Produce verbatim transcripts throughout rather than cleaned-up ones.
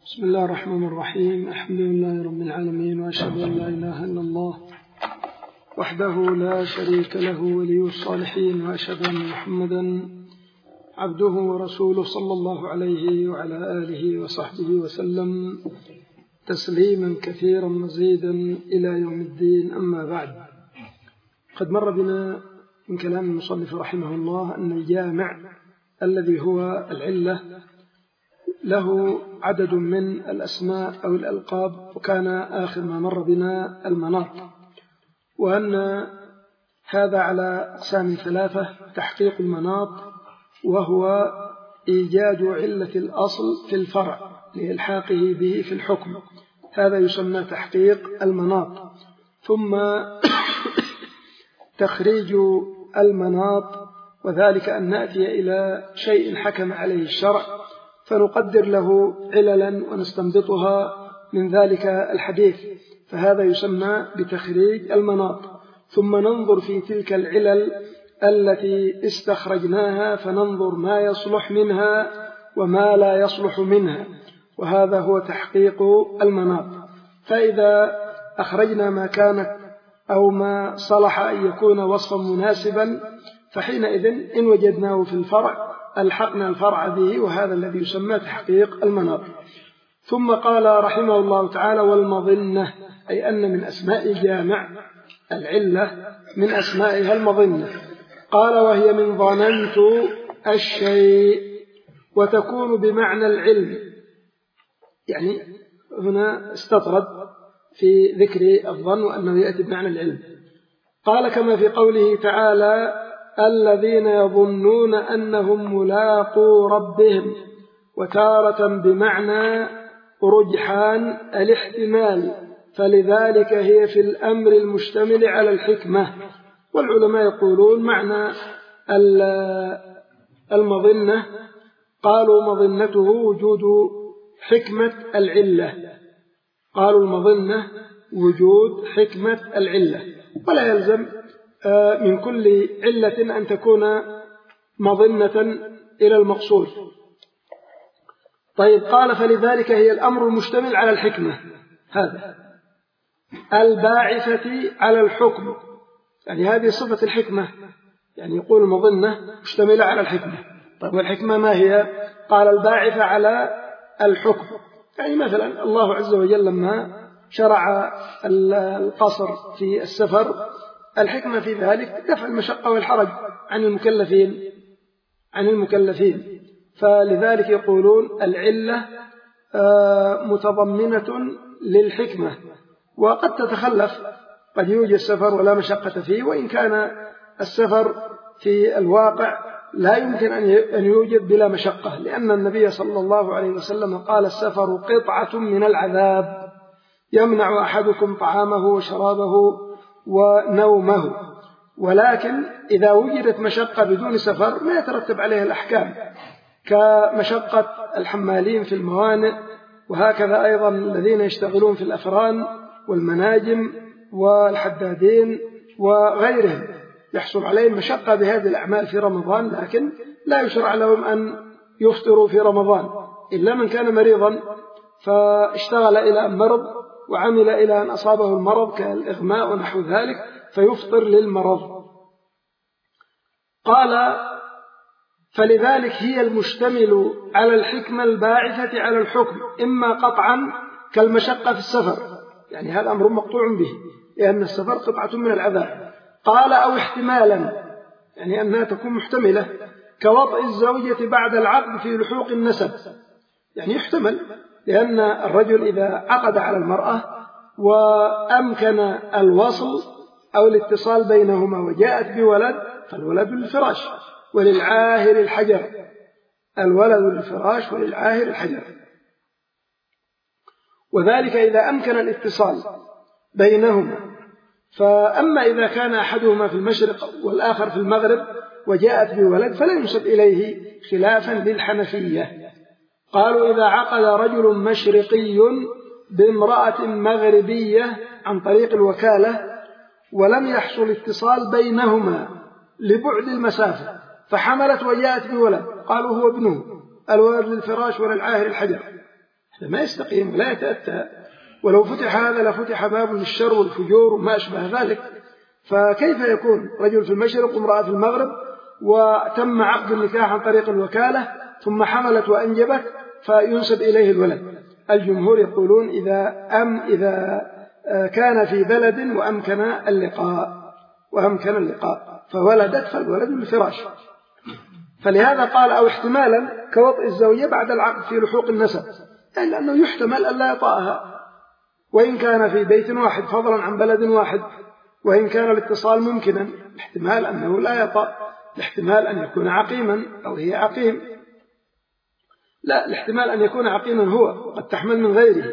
بسم الله الرحمن الرحيم. الحمد لله رب العالمين، وأشهد أن لا إله إلا الله وحده لا شريك له ولي الصالحين، وأشهد أن محمدا عبده ورسوله صلى الله عليه وعلى آله وصحبه وسلم تسليما كثيرا مزيدا إلى يوم الدين. أما بعد، قد مر بنا من كلام المصنف رحمه الله أن الجامع الذي هو العلة له عدد من الأسماء أو الألقاب، وكان آخر ما مر بنا المناط، وأن هذا على أقسام ثلاثة: تحقيق المناط وهو إيجاد علة الأصل في الفرع لإلحاقه به في الحكم، هذا يسمى تحقيق المناط. ثم تخريج المناط، وذلك أن نأتي إلى شيء حكم عليه الشرع فنقدر له عللا ونستنبطها من ذلك الحديث، فهذا يسمى بتخريج المناط. ثم ننظر في تلك العلل التي استخرجناها فننظر ما يصلح منها وما لا يصلح منها، وهذا هو تحقيق المناط. فإذا أخرجنا ما كانت أو ما صلح أن يكون وصفا مناسبا، فحينئذ إن وجدناه في الفرع ألحقنا الفرع به، وهذا الذي يسمى تحقيق المناط. ثم قال رحمه الله تعالى: والمظنة، أي أن من أسماء الجامع العلة من أسمائها المظنة. قال: وهي من ظننت الشيء، وتكون بمعنى العلم. يعني هنا استطرد في ذكر الظن وأنه يأتي بمعنى العلم. قال: كما في قوله تعالى: الذين يظنون أنهم ملاقو ربهم، وتارة بمعنى رجحان الاحتمال، فلذلك هي في الأمر المشتمل على الحكمة. والعلماء يقولون معنى المظنة، قالوا مظنته وجود حكمة العلة، قالوا المظنة وجود حكمة العلة، ولا يلزم من كل علة أن تكون مظنة إلى المقصود. طيب، قال: فلذلك هي الأمر المشتمل على الحكمة، هذا الباعثة على الحكم، يعني هذه صفة الحكمة، يعني يقول المظنة مشتملة على الحكمة. طيب، والحكمة ما هي؟ قال: الباعثة على الحكم. يعني مثلا الله عز وجل لما شرع القصر في السفر، الحكمة في ذلك دفع المشقة والحرج عن المكلفين عن المكلفين فلذلك يقولون العلة متضمنة للحكمة. وقد تتخلف، قد يوجد السفر ولا مشقة فيه، وإن كان السفر في الواقع لا يمكن أن يوجد بلا مشقة، لأن النبي صلى الله عليه وسلم قال: السفر قطعة من العذاب يمنع أحدكم طعامه وشرابه ونومه. ولكن إذا وجدت مشقة بدون سفر ما يترتب عليها الأحكام، كمشقة الحمالين في الموانئ، وهكذا أيضا الذين يشتغلون في الأفران والمناجم والحدادين وغيرهم، يحصل عليهم مشقة بهذه الأعمال في رمضان، لكن لا يشرع لهم أن يفطروا في رمضان إلا من كان مريضا فاشتغل إلى أن مرض وعمل إلى أن أصابه المرض كالإغماء ونحو ذلك فيفطر للمرض. قال: فلذلك هي المشتمل على الحكمة الباعثة على الحكم، إما قطعا كالمشقة في السفر، يعني هذا أمر مقطوع به لأن السفر قطعة من العذاب. قال: أو احتمالا، يعني أنها تكون محتملة، كوطئ الزوجة بعد العقد في لحوق النسب، يعني يحتمل، لأن الرجل إذا عقد على المرأة وأمكن الوصل أو الاتصال بينهما وجاءت بولد، فالولد للفراش وللعاهر الحجر، الولد للفراش وللعاهر الحجر. وذلك إذا أمكن الاتصال بينهما. فأما إذا كان أحدهما في المشرق والآخر في المغرب وجاءت بولد فلا ينسب إليه، خلافا للحنفية. قالوا: إذا عقد رجل مشرقي بامرأة مغربية عن طريق الوكالة ولم يحصل اتصال بينهما لبعد المسافة فحملت وجاءت بولد، قالوا: هو ابنه، الولد للفراش وللعاهر الحجر، ما يستقيم ولا يتأتى. ولو فتح هذا لفتح باب للشر والفجور وما أشبه ذلك. فكيف يكون رجل في المشرق وامرأة في المغرب وتم عقد النكاح عن طريق الوكالة ثم حملت وأنجبت فينسب إليه الولد؟ الجمهور يقولون إذا أم إذا كان في بلد وأمكن اللقاء وأمكن اللقاء فولدت فالولد الفراش. فلهذا قال أو احتمالا كوطئ الزوجية بعد العقد في لحوق النسب، يعني لأنه يحتمل أن لا يطأها وإن كان في بيت واحد فضلا عن بلد واحد، وإن كان الاتصال ممكنا احتمال أنه لا يطأ، الاحتمال أن يكون عقيما أو هي عقيم، لا الاحتمال أن يكون عقيما هو قد تحمل من غيره.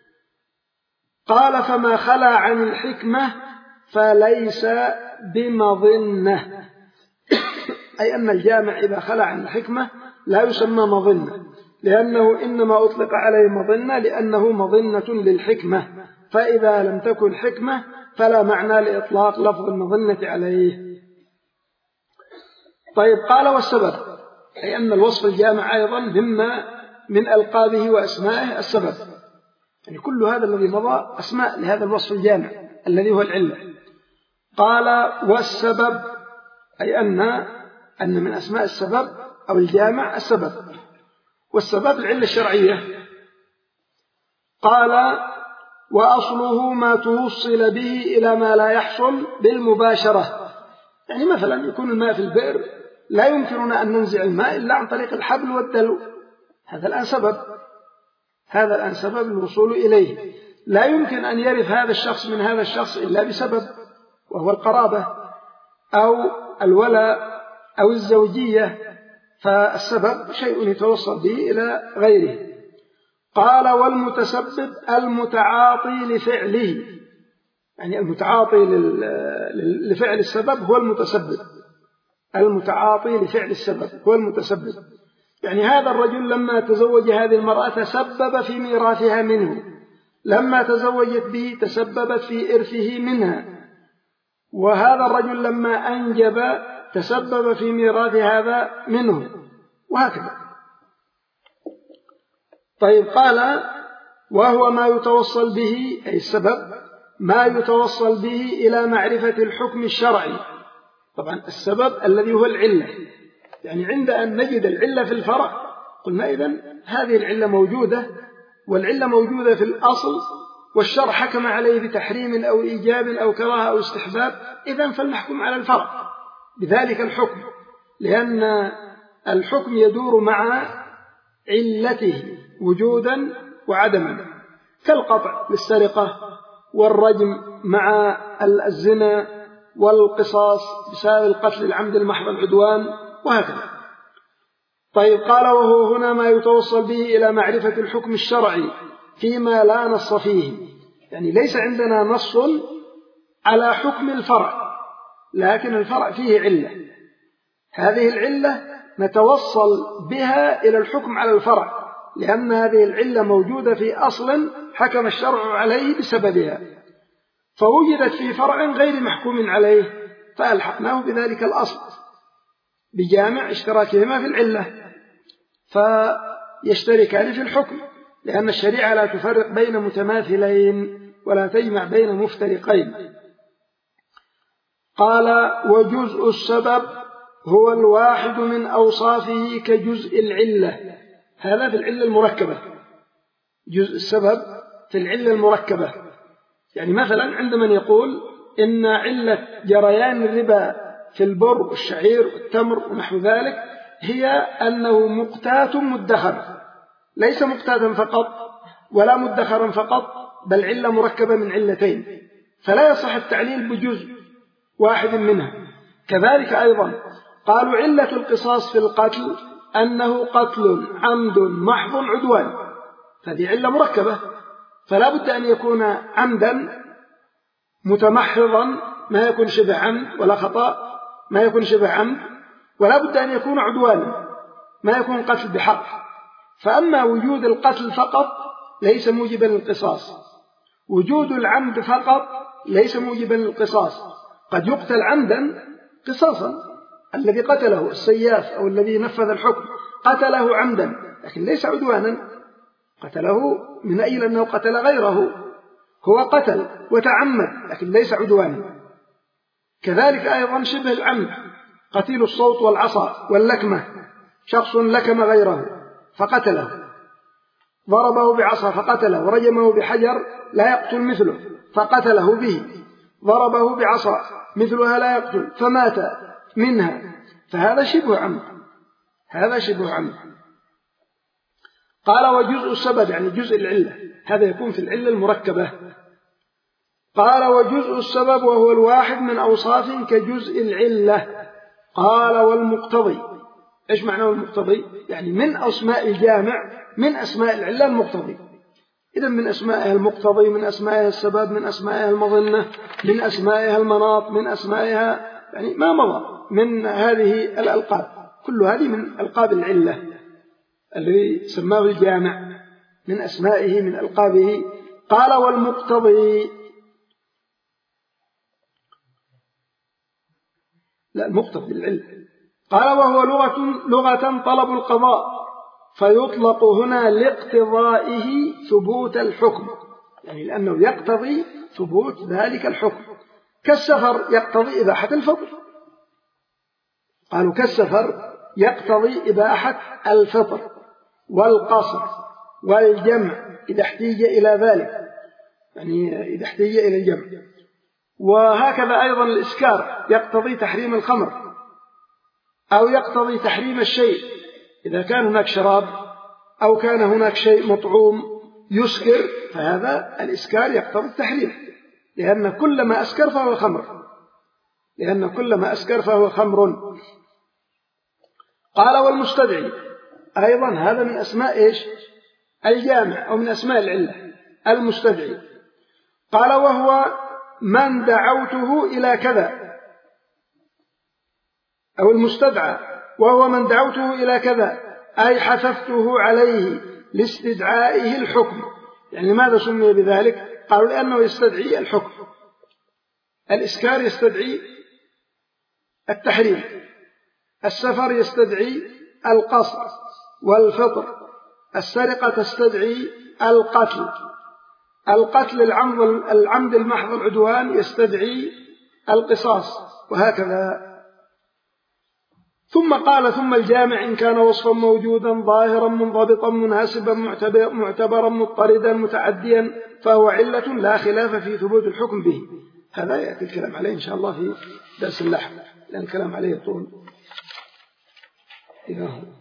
قال فما خلا عن الحكمة فليس بمظنة، أي أن الجامع إذا خلا عن الحكمة لا يسمى مظنة، لأنه إنما أطلق عليه مظنة لأنه مظنة للحكمة، فإذا لم تكن حكمة فلا معنى لإطلاق لفظ المظنة عليه. طيب قال والسبب، أي أن الوصف الجامع أيضا مما من ألقابه وأسمائه السبب، يعني كل هذا الذي مضى أسماء لهذا الوصف الجامع الذي هو العلة. قال والسبب، أي أن أن من أسماء السبب أو الجامع السبب، والسبب العلة الشرعية. قال وأصله ما توصل به إلى ما لا يحصل بالمباشرة، يعني مثلا يكون الماء في البئر لا يمكننا أن ننزع الماء إلا عن طريق الحبل والدلو، هذا الآن سبب، هذا الآن سبب الوصول إليه. لا يمكن أن يرث هذا الشخص من هذا الشخص إلا بسبب، وهو القرابة أو الولاء أو الزوجية، فالسبب شيء يتوصل به إلى غيره. قال والمتسبب المتعاطي لفعله، يعني المتعاطي لفعل السبب هو المتسبب، المتعاطي لفعل السبب هو المتسبب. يعني هذا الرجل لما تزوج هذه المرأة تسبب في ميراثها منه، لما تزوجت به تسببت في إرثه منها، وهذا الرجل لما أنجب تسبب في ميراث هذا منه، وهكذا. طيب قال وهو ما يتوصل به، أي السبب ما يتوصل به إلى معرفة الحكم الشرعي. طبعا السبب الذي هو العلة، يعني عند أن نجد العلة في الفرع قلنا إذن هذه العلة موجودة، والعلة موجودة في الأصل، والشرع حكم عليه بتحريم أو إيجاب أو كراهة أو استحباب، إذن فلنحكم على الفرع بذلك الحكم، لأن الحكم يدور مع علته وجودا وعدما، كالقطع للسرقة والرجم مع الزنا والقصاص بسبب القتل العمد المحض العدوان وهكذا. طيب قال وهو هنا ما يتوصل به إلى معرفة الحكم الشرعي فيما لا نص فيه، يعني ليس عندنا نص على حكم الفرع، لكن الفرع فيه علة، هذه العلة نتوصل بها إلى الحكم على الفرع، لأن هذه العلة موجودة في أصل حكم الشرع عليه بسببها، فوجدت في فرع غير محكوم عليه فألحقناه بذلك الأصل بجامع اشتراكهما في العلة، فيشتركان في الحكم، لأن الشريعة لا تفرق بين متماثلين ولا تجمع بين مفترقين. قال وجزء السبب هو الواحد من أوصافه كجزء العلة، هذا في العلة المركبة، جزء السبب في العلة المركبة. يعني مثلا عند من يقول إن علة جريان الربا في البر والشعير والتمر ونحو ذلك هي أنه مقتات مدخر، ليس مقتاتا فقط ولا مدخرا فقط، بل علة مركبة من علتين، فلا يصح التعليل بجزء واحد منها. كذلك أيضا قالوا علة القصاص في القتل أنه قتل عمد محض عدوان، هذه علة مركبة، فلا بد أن يكون عمدا متمحضا، ما يكون شبه عمد، ولا خطأ ما يكون شبه عمد، ولا بد أن يكون عدوانا ما يكون قتل بحق. فأما وجود القتل فقط ليس موجبا للقصاص، وجود العمد فقط ليس موجبا للقصاص، قد يقتل عمدا قصاصا، الذي قتله السياف أو الذي نفذ الحكم قتله عمدا لكن ليس عدوانا، قتله من أجل أنه قتل غيره، هو قتل وتعمد لكن ليس عدوانا. كذلك أيضا شبه العمد، قتيل الصوت والعصا واللكمة، شخص لكم غيره فقتله، ضربه بعصا فقتله، ورجمه بحجر لا يقتل مثله فقتله به، ضربه بعصا مثلها لا يقتل فمات منها، فهذا شبه عمد، هذا شبه عمد. قال وجزء السبب يعني جزء العلة، هذا يكون في العلة المركبة. قال وجزء السبب وهو الواحد من أوصاف كجزء العلة. قال والمقتضي، إيش معنى المقتضي؟ يعني من أسماء الجامع، من أسماء العلة المقتضي. إذا من أسمائها المقتضي، من أسمائها السبب، من أسمائها المظنة، من أسمائها المناط، من أسمائها يعني ما مضى من هذه الألقاب، كل هذه من ألقاب العلة الذي سماه الجامع، من أسمائه من ألقابه. قال والمقتضي، لا المقتضي بالعلة. قال وهو لغة لغة طلب القضاء، فيطلق هنا لاقتضائه ثبوت الحكم، يعني لأنه يقتضي ثبوت ذلك الحكم، كالسفر يقتضي إباحة الفطر، قالوا كالسفر يقتضي إباحة الفطر والقصر والجمع إذا احتيج إلى ذلك، يعني إذا احتيج إلى الجمع. وهكذا أيضا الإسكار يقتضي تحريم الخمر، أو يقتضي تحريم الشيء إذا كان هناك شراب أو كان هناك شيء مطعوم يسكر، فهذا الإسكار يقتضي التحريم، لأن كل ما أسكر فهو خمر، لأن كل ما أسكر فهو خمر. قال والمستدعي أيضا هذا من أسماء إيش؟ الجامع أو من أسماء العلة، المستدعي. قال وهو من دعوته إلى كذا، أو المستدعى وهو من دعوته إلى كذا أي حثفته عليه لاستدعائه الحكم. يعني لماذا سمي بذلك؟ قالوا لأنه يستدعي الحكم. الإسكار يستدعي التحريم، السفر يستدعي القصر والفطر، السرقة تستدعي القتل، القتل العمد العمد المحض العدوان يستدعي القصاص، وهكذا. ثم قال ثم الجامع إن كان وصفا موجودا ظاهرا منضبطا مناسبا معتبرا مضطردا متعديا فهو علة لا خلاف في ثبوت الحكم به. هذا يأتي الكلام عليه إن شاء الله في درس اللاحق، لأن الكلام عليه طول.